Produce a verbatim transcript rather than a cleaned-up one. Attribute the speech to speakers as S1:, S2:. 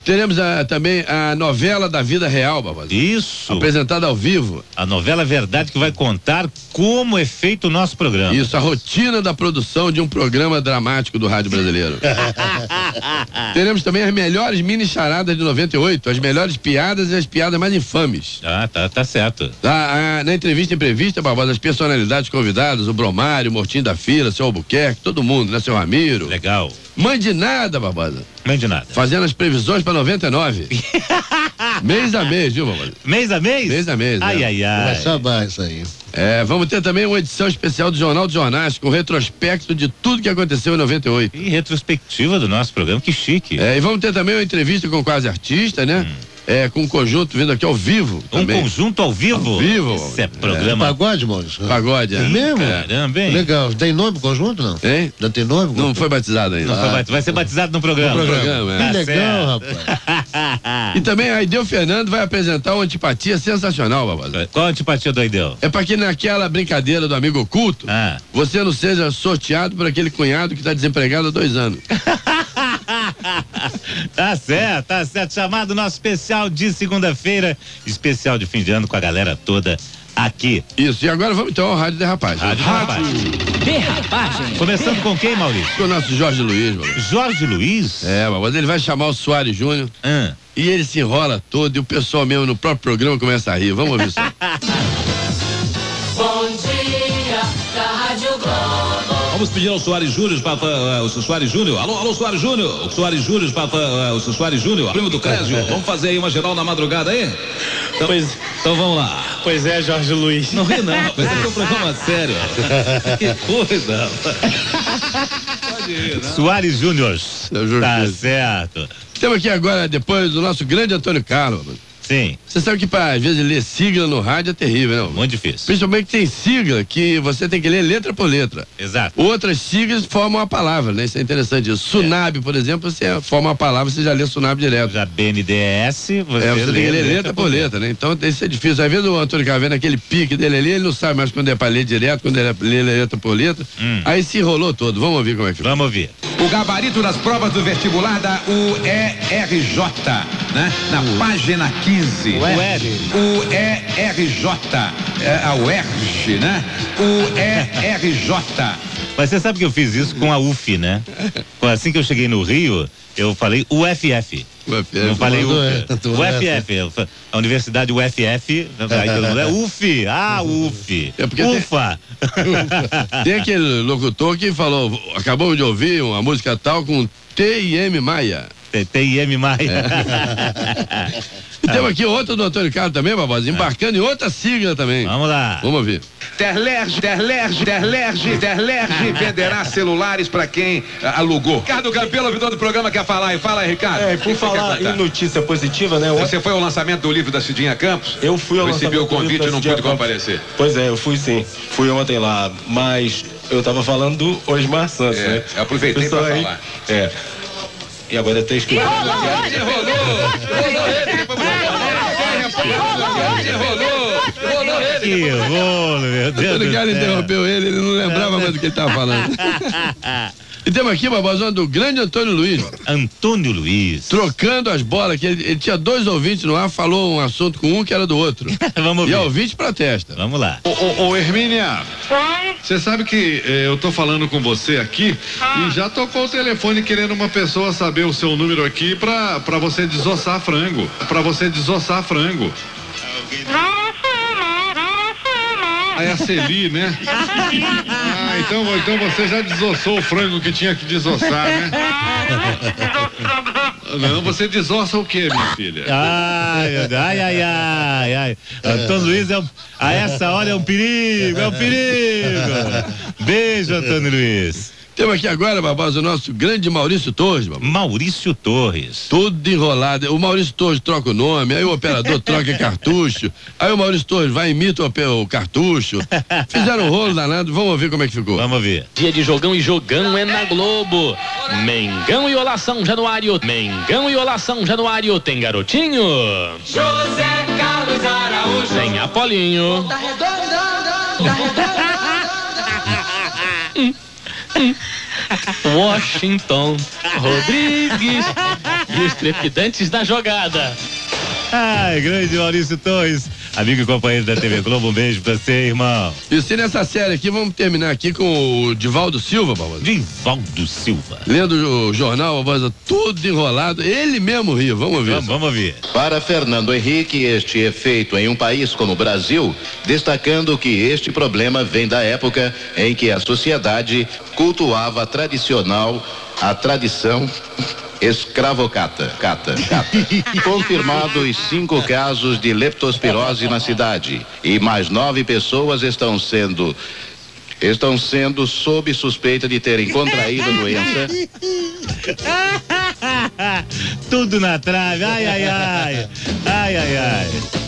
S1: Teremos a, também a novela da vida real, Barbosa.
S2: Isso.
S1: Apresentada ao vivo.
S2: A novela Verdade, que vai contar como é feito o nosso programa.
S1: Isso, a rotina da produção de um programa dramático do rádio brasileiro. Teremos também as melhores mini charadas de noventa e oito, as melhores piadas e as piadas mais infames.
S2: Ah, tá, tá certo.
S1: A, a, na entrevista imprevista, Barbosa, as personalidades convidadas, o Bromário, o Mortinho da Fila, seu Albuquerque, todo mundo, né, seu Ramiro.
S2: Legal.
S1: Mãe de nada, Barbosa.
S2: Mãe de nada.
S1: Fazendo as previsões para noventa e nove. Mês a mês, viu, Barbosa?
S2: Mês a mês?
S1: Mês a mês,
S2: Ai,
S1: né?
S2: ai, ai.
S3: Vai acabar isso aí.
S1: É, vamos ter também uma edição especial do Jornal dos Jornais, com retrospecto de tudo que aconteceu em noventa e oito.
S2: E retrospectiva do nosso programa, que chique.
S1: É, e vamos ter também uma entrevista com quase artista, né? Hum. É, com um conjunto vindo aqui ao vivo.
S2: Um
S1: também.
S2: conjunto ao vivo?
S1: Ao vivo.
S2: Isso é programa.
S3: É. Pagode, Maurício?
S1: Pagode, é.
S3: É mesmo?
S2: Caramba, hein?
S3: Legal. Tem nome pro conjunto, não?
S1: Hein?
S3: Já tem nome?
S1: Não foi batizado ainda.
S2: Não foi bat... Vai ser batizado no programa.
S1: No programa, é.
S3: Que
S2: Tá
S3: legal,
S2: certo.
S3: rapaz.
S1: E também a Aideu Fernando vai apresentar uma antipatia sensacional, Barbosa.
S2: Qual a antipatia do Aideu?
S1: É pra que naquela brincadeira do amigo oculto,
S2: Ah.
S1: você não seja sorteado por aquele cunhado que tá desempregado há dois anos.
S2: Tá certo, tá certo. Chamado nosso especial de segunda-feira, especial de fim de ano com a galera toda aqui.
S1: Isso, e agora vamos então ao Rádio Derrapagem.
S2: Rádio Derrapagem.
S4: Derrapagem.
S2: Começando com quem, Maurício?
S1: Com o nosso Jorge Luiz, Barbosa.
S2: Jorge Luiz?
S1: É, Barbosa, ele vai chamar o Soares Júnior
S2: Ah.
S1: e ele se enrola todo e o pessoal mesmo no próprio programa começa a rir. Vamos ouvir isso.
S5: Bom dia da Rádio Globo.
S6: Vamos pedir ao Soares Júnior, uh, o Soares Júnior. Alô, alô, Soares Júnior. O Soares Júnior, uh, o Soares Júnior, primo do Clésio. Vamos fazer aí uma geral na madrugada aí? Então,
S7: Pois,
S6: então vamos lá.
S7: pois é, Jorge Luiz.
S6: Não ri não, rapaz. Esse é um programa sério. Que coisa. Pode ir, né?
S2: Soares Júnior. Tá
S1: Júnior.
S2: certo.
S1: Temos aqui agora, depois, o nosso grande Antônio Carlos.
S2: Sim,
S1: Você sabe que, pra, às vezes, ler sigla no rádio é terrível, né?
S2: muito difícil.
S1: Principalmente tem sigla que você tem que ler letra por letra.
S2: Exato.
S1: Outras siglas formam a palavra, né? Isso é interessante. Isso. Sunab, por exemplo, você forma uma palavra, você já lê Sunab direto.
S2: Já B N D E S, você,
S1: É, você tem que ler letra por letra, né? Então isso é difícil. Às vezes o Antônio Carlos vendo aquele pique dele ali, ele não sabe mais quando é pra ler direto, quando é ler letra por letra.
S2: Hum.
S1: Aí se enrolou todo. Vamos ouvir como é que ficou.
S2: Vamos ouvir.
S8: O gabarito das provas do vestibular da U E R J, né? Na página quinze.
S2: O R.
S8: U E R J, é a U E R J, né? U E R J.
S2: Mas você sabe que eu fiz isso com a U F, né? Assim que eu cheguei no Rio, eu falei U F F.
S1: U F F.
S2: Não falei U F.
S3: é, tu
S2: U F F. eu fa- A Universidade U F F. Aí todo mundo é U F. Ah, U F.
S1: É porque tem-
S2: Ufa.
S1: Tem aquele locutor que falou, acabamos de ouvir uma música tal com T I M Maia.
S2: T I M Maia.
S1: E temos aqui outro do Antônio Carlos também, Barbosa, embarcando em outra sigla também.
S2: Vamos lá.
S1: Vamos ouvir.
S8: Terlerge, Terlerge, Terlerge, Terlerge venderá celulares pra quem ah, alugou. Ricardo Campelo, ouvidor do programa, quer falar aí. Fala aí, Ricardo.
S7: É,
S8: O que
S7: por
S8: você quer
S7: falar
S8: contar?
S7: em notícia positiva, né?
S8: Você foi ao lançamento do livro da Cidinha Campos?
S7: Eu fui ao
S8: Recebi o
S7: lançamento do
S8: convite
S7: livro
S8: e
S7: da
S8: não
S7: Cidinha
S8: pude
S7: Campos.
S8: comparecer.
S7: Pois é, eu fui sim. Fui ontem lá, mas eu tava falando do Osmar Santos,
S8: É,
S7: né?
S8: eu aproveitei
S7: Pessoal
S8: pra
S7: aí-
S8: falar.
S7: É. E agora até esqueci.
S2: Que rolo, meu Deus
S1: O
S2: do
S1: Antônio Carlos
S2: céu.
S1: interrompeu ele, ele não lembrava mais do que ele estava falando. E temos aqui, Barbosa, do grande Antônio Luiz,
S2: Antônio Luiz.
S1: trocando as bolas, que ele, ele tinha dois ouvintes no ar, falou um assunto com um que era do outro.
S2: Vamos
S1: E
S2: ver.
S1: a ouvinte protesta.
S2: Vamos lá.
S9: Ô, ô, ô Hermínia, você sabe que eh, eu tô falando com você aqui e já tocou o telefone querendo uma pessoa saber o seu número aqui pra, pra você desossar frango. Pra você desossar frango. Ah, é a Celi, né? Ah, então, então você já desossou o frango que tinha que desossar, né? Não, você desossa o quê, minha filha?
S2: Ai, meu Deus. ai, ai, ai, ai. Antônio Luiz é um, a essa hora é um perigo, é um perigo. Beijo, Antônio Luiz.
S1: Temos aqui agora, Barbosa, o nosso grande Maurício Torres, Barbosa.
S2: Maurício Torres.
S1: Tudo enrolado. O Maurício Torres troca o nome, aí o operador troca cartucho, aí o Maurício Torres vai e imita o, ope- o cartucho. Fizeram um rolo danado, vamos ver como é que ficou.
S2: Vamos ver.
S4: Dia de jogão e jogão é na Globo. Mengão e Olá São Januário. Mengão e Olá São Januário. Tem garotinho.
S5: José Carlos Araújo.
S4: Tem Apolinho. Washington Rodrigues e os trepidantes da jogada.
S2: Ai, grande Maurício Torres, amigo e companheiro da T V Globo, um beijo pra você, irmão.
S1: E se nessa série aqui, vamos terminar aqui com o Divaldo Silva, Barbosa.
S2: Divaldo Silva.
S1: Lendo o jornal, Barbosa, tudo enrolado, ele mesmo ria, vamos ouvir.
S2: Vamos, vamos ouvir.
S10: Para Fernando Henrique, este é feito em um país como o Brasil, destacando que este problema vem da época em que a sociedade cultuava a tradicional, a tradição escravocata, cata, cata. Confirmados cinco casos de leptospirose na cidade e mais nove pessoas estão sendo estão sendo sob suspeita de terem contraído a doença.
S2: Tudo na trave, ai, ai, ai, ai, ai, ai.